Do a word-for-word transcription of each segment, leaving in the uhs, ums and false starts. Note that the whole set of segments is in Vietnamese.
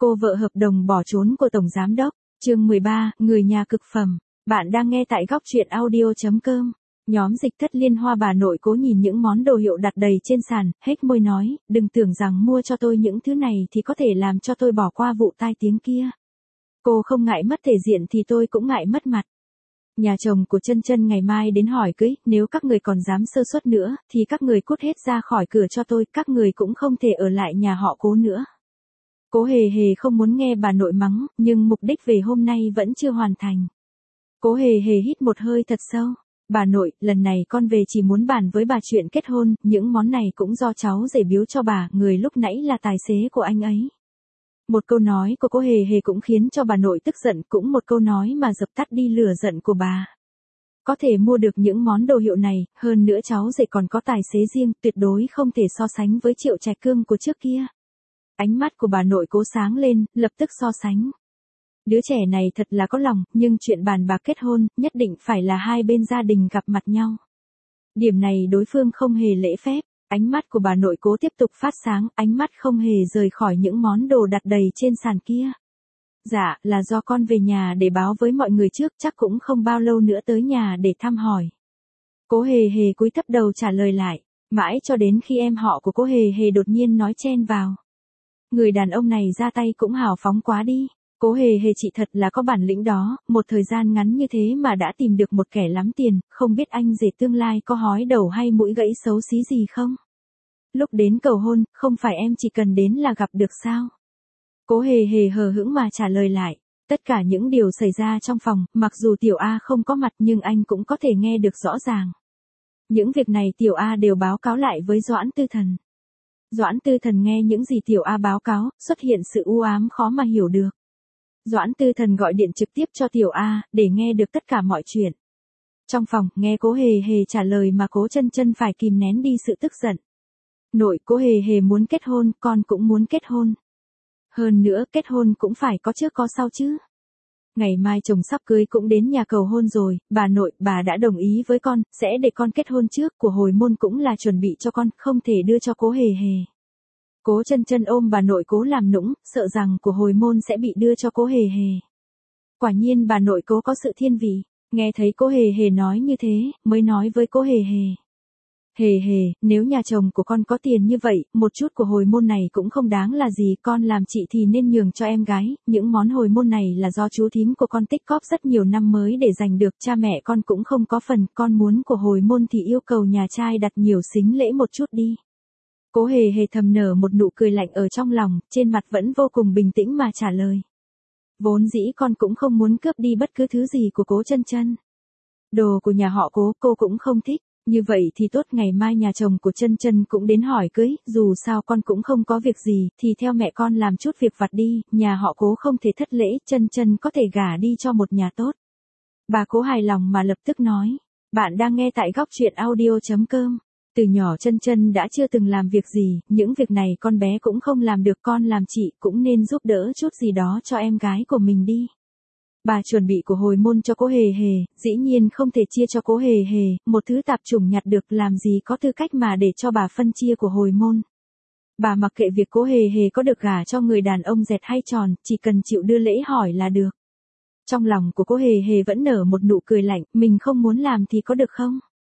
Cô vợ hợp đồng bỏ trốn của Tổng Giám Đốc. Chương mười ba, Người nhà cực phẩm. Bạn đang nghe tại góc truyện audio.com. Nhóm dịch thất Liên Hoa bà nội cố nhìn những món đồ hiệu đặt đầy trên sàn, hết môi nói, đừng tưởng rằng mua cho tôi những thứ này thì có thể làm cho tôi bỏ qua vụ tai tiếng kia. Cô không ngại mất thể diện thì tôi cũng ngại mất mặt. Nhà chồng của Chân Chân ngày mai đến hỏi cưới, nếu các người còn dám sơ suất nữa, thì các người cút hết ra khỏi cửa cho tôi, các người cũng không thể ở lại nhà họ Cố nữa. Cố hề hề không muốn nghe bà nội mắng, nhưng mục đích về hôm nay vẫn chưa hoàn thành. Cố hề hề hít một hơi thật sâu. Bà nội, lần này con về chỉ muốn bàn với bà chuyện kết hôn, những món này cũng do cháu rể biếu cho bà, người lúc nãy là tài xế của anh ấy. Một câu nói của Cố hề hề cũng khiến cho bà nội tức giận, cũng một câu nói mà dập tắt đi lửa giận của bà. Có thể mua được những món đồ hiệu này, hơn nữa cháu rể còn có tài xế riêng, tuyệt đối không thể so sánh với Triệu Trạch Cương của trước kia. Ánh mắt của bà nội Cố sáng lên, lập tức so sánh. Đứa trẻ này thật là có lòng, nhưng chuyện bàn bạc kết hôn, nhất định phải là hai bên gia đình gặp mặt nhau. Điểm này đối phương không hề lễ phép. Ánh mắt của bà nội Cố tiếp tục phát sáng, ánh mắt không hề rời khỏi những món đồ đặt đầy trên sàn kia. Dạ, là do con về nhà để báo với mọi người trước, chắc cũng không bao lâu nữa tới nhà để thăm hỏi. Cố hề hề cúi thấp đầu trả lời lại, mãi cho đến khi em họ của Cố hề hề đột nhiên nói chen vào. Người đàn ông này ra tay cũng hào phóng quá đi. Cố hề hề chị thật là có bản lĩnh đó, một thời gian ngắn như thế mà đã tìm được một kẻ lắm tiền, không biết anh rể tương lai có hói đầu hay mũi gãy xấu xí gì không? Lúc đến cầu hôn, không phải em chỉ cần đến là gặp được sao? Cố hề hề hờ hững mà trả lời lại, tất cả những điều xảy ra trong phòng, mặc dù Tiểu A không có mặt nhưng anh cũng có thể nghe được rõ ràng. Những việc này Tiểu A đều báo cáo lại với Doãn Tư Thần. Doãn Tư Thần nghe những gì Tiểu A báo cáo, xuất hiện sự u ám khó mà hiểu được. Doãn Tư Thần gọi điện trực tiếp cho Tiểu A, để nghe được tất cả mọi chuyện. Trong phòng, nghe Cố hề hề trả lời mà Cố Chân Chân phải kìm nén đi sự tức giận. Nội, Cố hề hề muốn kết hôn, con cũng muốn kết hôn. Hơn nữa, kết hôn cũng phải có trước có sau chứ. Ngày mai chồng sắp cưới cũng đến nhà cầu hôn rồi, bà nội, bà đã đồng ý với con, sẽ để con kết hôn trước, của hồi môn cũng là chuẩn bị cho con, không thể đưa cho Cố hề hề. Cố Chân Chân ôm bà nội Cố làm nũng, sợ rằng của hồi môn sẽ bị đưa cho Cố hề hề. Quả nhiên bà nội Cố có sự thiên vị, nghe thấy Cố hề hề nói như thế, mới nói với Cố hề hề. Hề hề, nếu nhà chồng của con có tiền như vậy, một chút của hồi môn này cũng không đáng là gì, con làm chị thì nên nhường cho em gái, những món hồi môn này là do chú thím của con tích cóp rất nhiều năm mới để giành được, cha mẹ con cũng không có phần, con muốn của hồi môn thì yêu cầu nhà trai đặt nhiều sính lễ một chút đi. Cố hề hề thầm nở một nụ cười lạnh ở trong lòng, trên mặt vẫn vô cùng bình tĩnh mà trả lời. Vốn dĩ con cũng không muốn cướp đi bất cứ thứ gì của Cố Chân Chân. Đồ của nhà họ Cố, cô cũng không thích, như vậy thì tốt, ngày mai nhà chồng của Chân Chân cũng đến hỏi cưới, dù sao con cũng không có việc gì, thì theo mẹ con làm chút việc vặt đi, nhà họ Cố không thể thất lễ, Chân Chân có thể gả đi cho một nhà tốt. Bà Cố hài lòng mà lập tức nói, bạn đang nghe tại góc truyện audio.com. Từ nhỏ Chân Chân đã chưa từng làm việc gì, những việc này con bé cũng không làm được, con làm chị cũng nên giúp đỡ chút gì đó cho em gái của mình đi. Bà chuẩn bị của hồi môn cho Cố hề hề, dĩ nhiên không thể chia cho Cố hề hề, một thứ tạp chủng nhặt được, làm gì có tư cách mà để cho bà phân chia của hồi môn. Bà mặc kệ việc Cố hề hề có được gả cho người đàn ông dẹt hay tròn, chỉ cần chịu đưa lễ hỏi là được. Trong lòng của Cố hề hề vẫn nở một nụ cười lạnh, mình không muốn làm thì có được không?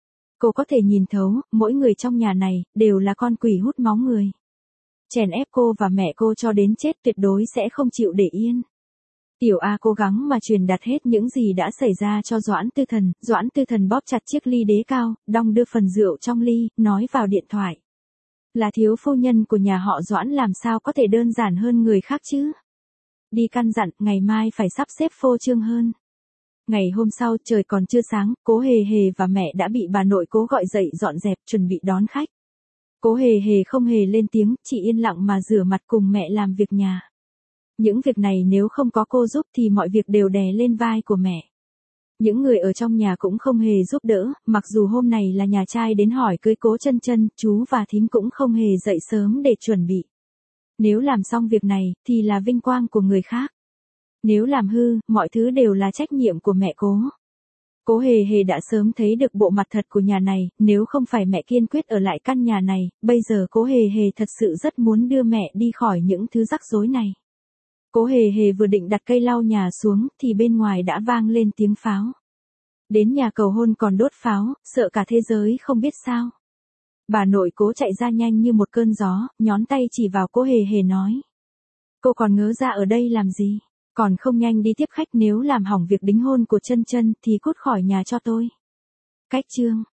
Cô có thể nhìn thấu, mỗi người trong nhà này, đều là con quỷ hút máu người. Chèn ép cô và mẹ cô cho đến chết, tuyệt đối sẽ không chịu để yên. Tiểu A cố gắng mà truyền đạt hết những gì đã xảy ra cho Doãn Tư Thần, Doãn Tư Thần bóp chặt chiếc ly đế cao, đong đưa phần rượu trong ly, nói vào điện thoại. Là thiếu phu nhân của nhà họ Doãn làm sao có thể đơn giản hơn người khác chứ? Đi căn dặn, ngày mai phải sắp xếp phô trương hơn. Ngày hôm sau, trời còn chưa sáng, Cố hề hề và mẹ đã bị bà nội Cố gọi dậy dọn dẹp, chuẩn bị đón khách. Cố hề hề không hề lên tiếng, chỉ yên lặng mà rửa mặt cùng mẹ làm việc nhà. Những việc này nếu không có cô giúp thì mọi việc đều đè lên vai của mẹ. Những người ở trong nhà cũng không hề giúp đỡ, mặc dù hôm này là nhà trai đến hỏi cưới Cố Chân Chân, chú và thím cũng không hề dậy sớm để chuẩn bị. Nếu làm xong việc này, thì là vinh quang của người khác. Nếu làm hư, mọi thứ đều là trách nhiệm của mẹ Cố. Cố hề hề đã sớm thấy được bộ mặt thật của nhà này, nếu không phải mẹ kiên quyết ở lại căn nhà này, bây giờ Cố hề hề thật sự rất muốn đưa mẹ đi khỏi những thứ rắc rối này. Cố hề hề vừa định đặt cây lau nhà xuống thì bên ngoài đã vang lên tiếng pháo. Đến nhà cầu hôn còn đốt pháo, sợ cả thế giới không biết sao. Bà nội Cố chạy ra nhanh như một cơn gió, nhón tay chỉ vào Cố hề hề nói. Cô còn ngớ ra ở đây làm gì? Còn không nhanh đi tiếp khách, nếu làm hỏng việc đính hôn của Chân Chân thì cút khỏi nhà cho tôi. Cách chương